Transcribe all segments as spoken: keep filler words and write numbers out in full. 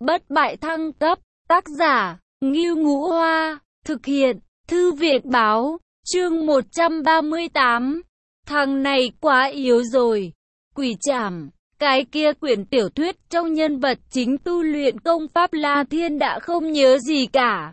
Bất bại thăng cấp, tác giả, Ngưu Ngũ Hoa, thực hiện, Thư viện Báo, chương một trăm ba mươi tám. Thằng này quá yếu rồi. Quỷ Trảm, cái kia quyển tiểu thuyết trong nhân vật chính tu luyện công pháp La Thiên đã không nhớ gì cả.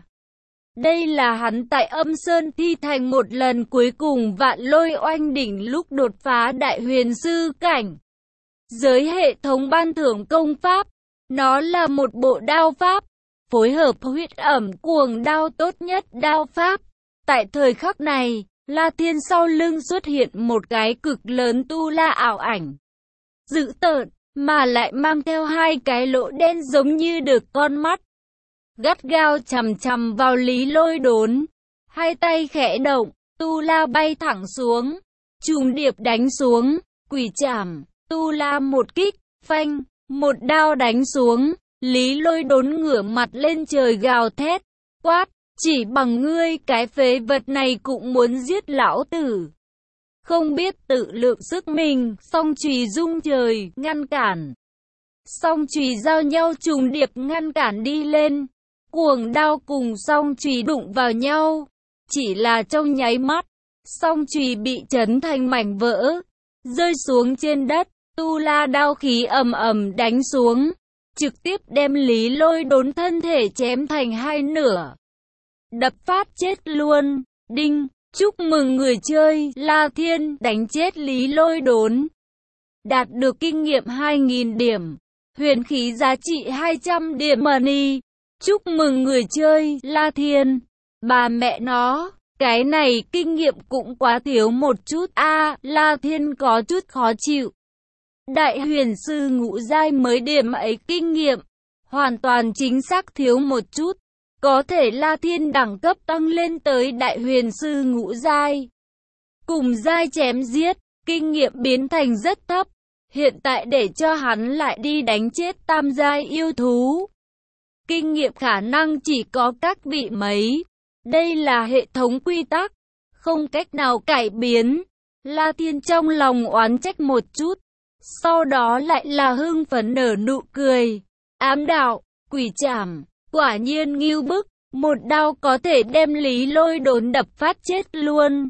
Đây là hắn tại Âm Sơn thi thành một lần cuối cùng Vạn Lôi Oanh đỉnh lúc đột phá đại huyền sư cảnh. Giới hệ thống ban thưởng công pháp, nó là một bộ đao pháp, phối hợp huyết ẩm cuồng đao tốt nhất đao pháp. Tại thời khắc này, La Thiên sau lưng xuất hiện một cái cực lớn tu la ảo ảnh. Dữ tợn, mà lại mang theo hai cái lỗ đen giống như được con mắt. Gắt gao chằm chằm vào Lý Lôi Đốn. Hai tay khẽ động, tu la bay thẳng xuống. Trùng điệp đánh xuống, Quỷ Trảm, tu la một kích, phanh, một đao đánh xuống. Lý Lôi Đốn ngửa mặt lên trời gào thét, quát, chỉ bằng ngươi cái phế vật này cũng muốn giết lão tử. Không biết tự lượng sức mình, song chùy rung trời, ngăn cản. Song chùy giao nhau trùng điệp ngăn cản đi lên. Cuồng đao cùng song chùy đụng vào nhau. Chỉ là trong nháy mắt, song chùy bị chấn thành mảnh vỡ, rơi xuống trên đất. Tu la đao khí ầm ầm đánh xuống, trực tiếp đem Lý Lôi Đốn thân thể chém thành hai nửa. Đập phát chết luôn. Đinh, chúc mừng người chơi La Thiên đánh chết Lý Lôi Đốn. Đạt được kinh nghiệm hai nghìn điểm. Huyền khí giá trị hai trăm điểm money. Chúc mừng người chơi La Thiên. Bà mẹ nó, cái này kinh nghiệm cũng quá thiếu một chút a. À, La Thiên có chút khó chịu. Đại huyền sư ngũ giai mới điểm ấy kinh nghiệm, hoàn toàn chính xác thiếu một chút. Có thể La Thiên đẳng cấp tăng lên tới đại huyền sư ngũ giai. Cùng giai chém giết, kinh nghiệm biến thành rất thấp. Hiện tại để cho hắn lại đi đánh chết tam giai yêu thú. Kinh nghiệm khả năng chỉ có các vị mấy. Đây là hệ thống quy tắc, không cách nào cải biến. La Thiên trong lòng oán trách một chút. Sau đó lại là hưng phấn nở nụ cười. Ám đạo, Quỷ Trảm, quả nhiên ngưu bức, một đao có thể đem Lý Lôi Đốn đập phát chết luôn.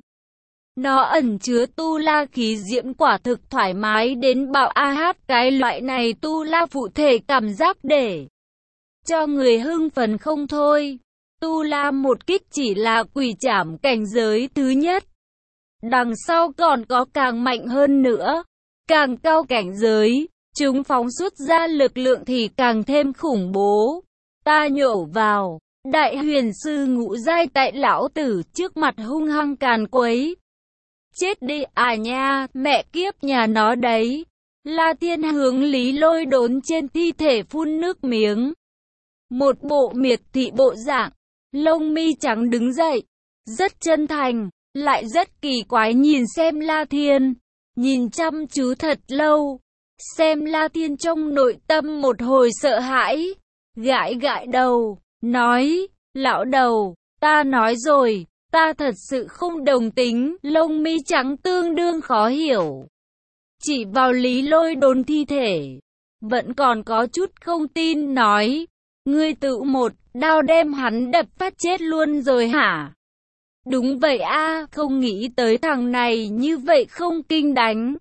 Nó ẩn chứa tu la khí diễm quả thực thoải mái đến bạo a hát, cái loại này tu la phụ thể cảm giác để cho người hưng phấn không thôi. Tu la một kích chỉ là Quỷ Trảm cảnh giới thứ nhất. Đằng sau còn có càng mạnh hơn nữa. Càng cao cảnh giới, chúng phóng xuất ra lực lượng thì càng thêm khủng bố. Ta nhổ vào, đại huyền sư ngũ giai tại lão tử trước mặt hung hăng càn quấy. Chết đi à nha, mẹ kiếp nhà nó đấy. La Thiên hướng Lý Lôi Đốn trên thi thể phun nước miếng. Một bộ miệt thị bộ dạng, lông mi trắng đứng dậy, rất chân thành, lại rất kỳ quái nhìn xem La Thiên. Nhìn chăm chú thật lâu, xem La Thiên trong nội tâm một hồi sợ hãi, gãi gãi đầu, nói, lão đầu, ta nói rồi, ta thật sự không đồng tính, lông mi trắng tương đương khó hiểu. Chỉ vào Lý Lôi Đốn thi thể, vẫn còn có chút không tin, nói, ngươi tự một đao đem hắn đập phát chết luôn rồi hả? Đúng vậy a, không nghĩ tới thằng này như vậy không kinh đánh.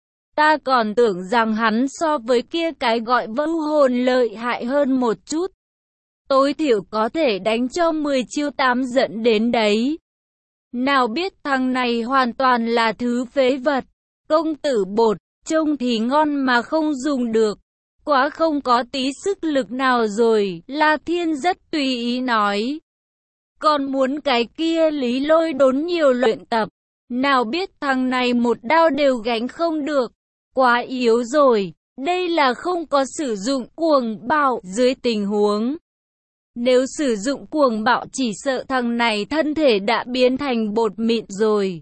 Ta còn tưởng rằng hắn so với kia cái gọi vưu hồn lợi hại hơn một chút. Tối thiểu có thể đánh cho mười chiêu tám dẫn đến đấy. Nào biết thằng này hoàn toàn là thứ phế vật. Công tử bột, trông thì ngon mà không dùng được. Quá không có tí sức lực nào rồi, La Thiên rất tùy ý nói. Còn muốn cái kia Lý Lôi Đốn nhiều luyện tập. Nào biết thằng này một đao đều gánh không được. Quá yếu rồi. Đây là không có sử dụng cuồng bạo dưới tình huống. Nếu sử dụng cuồng bạo chỉ sợ thằng này thân thể đã biến thành bột mịn rồi.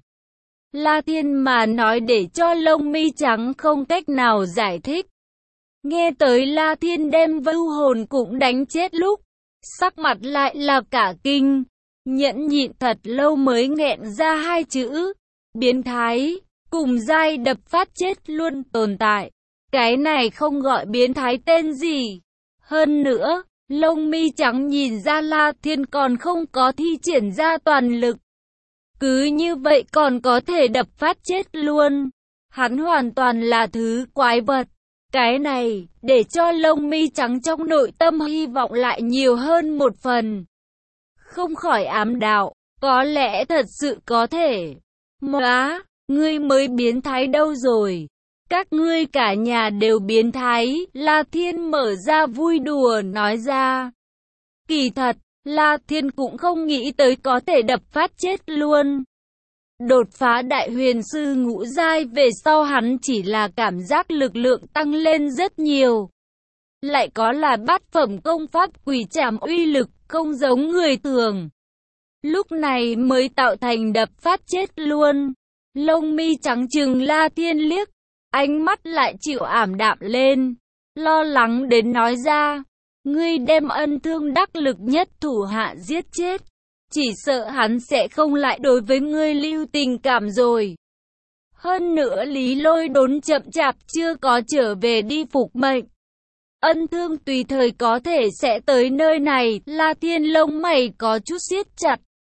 La Thiên mà nói để cho lông mi trắng không cách nào giải thích. Nghe tới La Thiên đem vưu hồn cũng đánh chết lúc. Sắc mặt lại là cả kinh. Nhẫn nhịn thật lâu mới nghẹn ra hai chữ. Biến thái, cùng giai đập phát chết luôn tồn tại. Cái này không gọi biến thái tên gì. Hơn nữa, Lông mi trắng nhìn ra La Thiên còn không có thi triển ra toàn lực. Cứ như vậy còn có thể đập phát chết luôn. Hắn hoàn toàn là thứ quái vật. Cái này, để cho lông mi trắng trong nội tâm hy vọng lại nhiều hơn một phần. Không khỏi ám đạo, có lẽ thật sự có thể. Móa, ngươi mới biến thái đâu rồi? Các ngươi cả nhà đều biến thái, La Thiên mở ra vui đùa nói ra. Kỳ thật, La Thiên cũng không nghĩ tới có thể đập phát chết luôn. Đột phá đại huyền sư ngũ giai về sau hắn chỉ là cảm giác lực lượng tăng lên rất nhiều. Lại có là bát phẩm công pháp quỷ trảm uy lực không giống người thường. Lúc này mới tạo thành đập phát chết luôn. Lông mi trắng trừng La Thiên liếc, ánh mắt lại chịu ảm đạm lên. Lo lắng đến nói ra, ngươi đem ân thương đắc lực nhất thủ hạ giết chết. Chỉ sợ hắn sẽ không lại đối với ngươi lưu tình cảm rồi. Hơn nữa Lý Lôi Đốn chậm chạp chưa có trở về đi phục mệnh. Ân thương tùy thời có thể sẽ tới nơi này. La Thiên lông mày có chút siết chặt.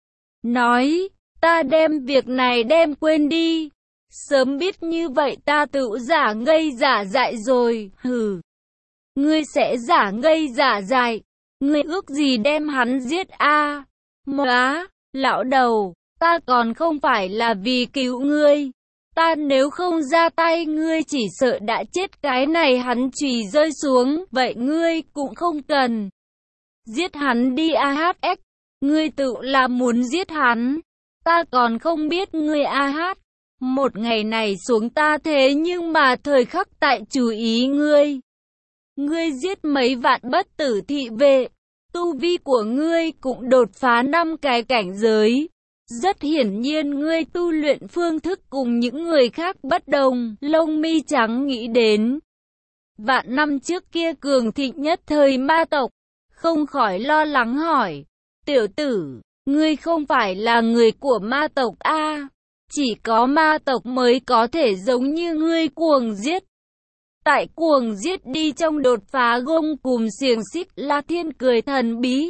Nói, ta đem việc này đem quên đi. Sớm biết như vậy ta tự giả ngây giả dại rồi. Hừ, ngươi sẽ giả ngây giả dại. Ngươi ước gì đem hắn giết a? À? Móa, lão đầu, ta còn không phải là vì cứu ngươi. Ta nếu không ra tay ngươi chỉ sợ đã chết. Cái này hắn chùy rơi xuống, vậy ngươi cũng không cần. Giết hắn đi a hát ích, ngươi tự là muốn giết hắn. Ta còn không biết ngươi a hát. Một ngày này xuống ta thế nhưng mà thời khắc tại chú ý ngươi. Ngươi giết mấy vạn bất tử thị vệ. Tu vi của ngươi cũng đột phá năm cái cảnh giới. Rất hiển nhiên ngươi tu luyện phương thức cùng những người khác bất đồng. Lông mi trắng nghĩ đến vạn năm trước kia cường thịnh nhất thời ma tộc, không khỏi lo lắng hỏi, tiểu tử, ngươi không phải là người của ma tộc a? À? Chỉ có ma tộc mới có thể giống như ngươi cuồng giết. Tại cuồng giết đi trong đột phá gông cùm xiềng xích. La Thiên cười thần bí,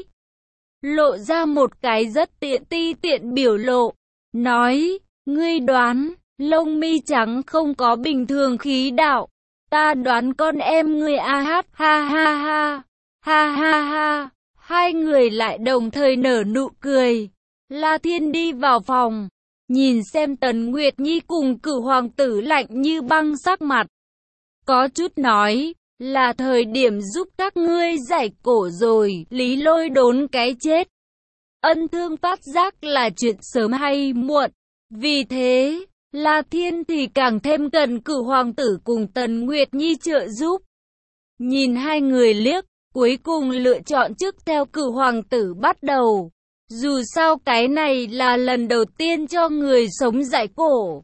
lộ ra một cái rất tiện ti tiện biểu lộ, nói, ngươi đoán. Lông mi trắng không có bình thường khí đạo. Ta đoán con em ngươi a hát, ha ha ha, ha ha ha. Hai người lại đồng thời nở nụ cười. La Thiên đi vào phòng, nhìn xem Tần Nguyệt Nhi cùng Cửu hoàng tử lạnh như băng sắc mặt. Có chút nói, là thời điểm giúp các ngươi giải cổ rồi. Lý Lôi Đốn cái chết, ân thương phát giác là chuyện sớm hay muộn. Vì thế, La Thiên thì càng thêm cần Cửu hoàng tử cùng Tần Nguyệt Nhi trợ giúp. Nhìn hai người liếc, cuối cùng lựa chọn trước theo Cửu hoàng tử bắt đầu. Dù sao cái này là lần đầu tiên cho người sống giải cổ.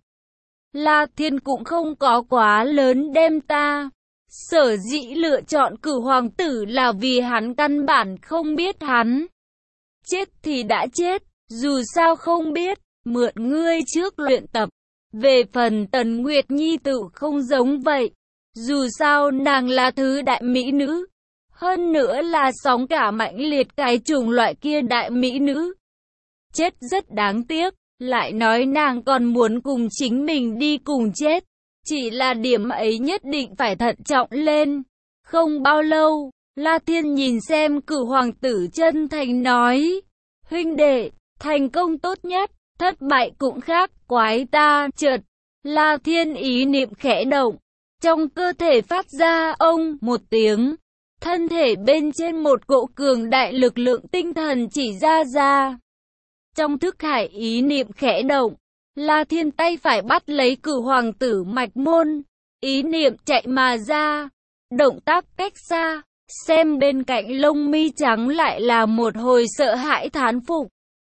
La Thiên cũng không có quá lớn đem ta. Sở dĩ lựa chọn Cửu hoàng tử là vì hắn căn bản không biết hắn. Chết thì đã chết, dù sao không biết, mượn ngươi trước luyện tập. Về phần Tần Nguyệt Nhi tự không giống vậy. Dù sao nàng là thứ đại mỹ nữ. Hơn nữa là sóng cả mãnh liệt cái chủng loại kia đại mỹ nữ. Chết rất đáng tiếc, lại nói nàng còn muốn cùng chính mình đi cùng chết. Chỉ là điểm ấy nhất định phải thận trọng lên. Không bao lâu, La Thiên nhìn xem Cửu hoàng tử chân thành nói, huynh đệ, thành công tốt nhất, thất bại cũng khác, quái ta. Chợt, La Thiên ý niệm khẽ động, trong cơ thể phát ra ông một tiếng. Thân thể bên trên một cỗ cường đại lực lượng tinh thần chỉ ra ra. Trong thức hải ý niệm khẽ động, La Thiên tay phải bắt lấy Cửu hoàng tử mạch môn, ý niệm chạy mà ra, động tác cách xa, xem bên cạnh lông mi trắng lại là một hồi sợ hãi thán phục.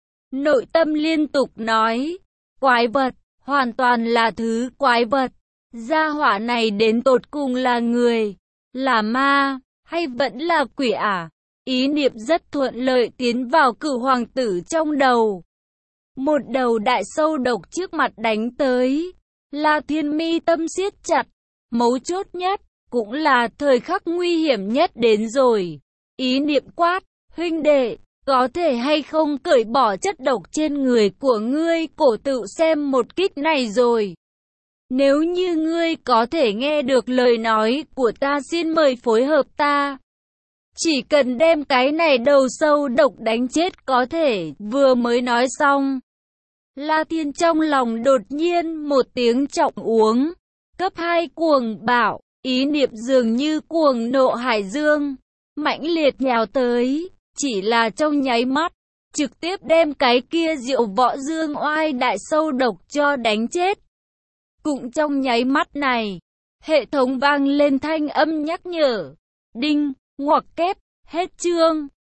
Nội tâm liên tục nói, quái vật, hoàn toàn là thứ quái vật, gia hỏa này đến tột cùng là người, là ma, hay vẫn là quỷ ả? Ý niệm rất thuận lợi tiến vào Cửu hoàng tử trong đầu. Một đầu đại sâu độc trước mặt đánh tới. La Thiên mi tâm siết chặt. Mấu chốt nhất, cũng là thời khắc nguy hiểm nhất đến rồi. Ý niệm quát, huynh đệ, có thể hay không cởi bỏ chất độc trên người của ngươi, cổ tự xem một kích này rồi. Nếu như ngươi có thể nghe được lời nói của ta, xin mời phối hợp ta. Chỉ cần đem cái này đầu sâu độc đánh chết có thể. Vừa mới nói xong, La Thiên trong lòng đột nhiên một tiếng trọng uống. Cấp hai cuồng bạo, ý niệm dường như cuồng nộ hải dương, mãnh liệt nhào tới, chỉ là trong nháy mắt, trực tiếp đem cái kia Diệu Võ Dương Oai đại sâu độc cho đánh chết. Cũng trong nháy mắt này, hệ thống vang lên thanh âm nhắc nhở. Đinh, ngoặc kép, hết chương.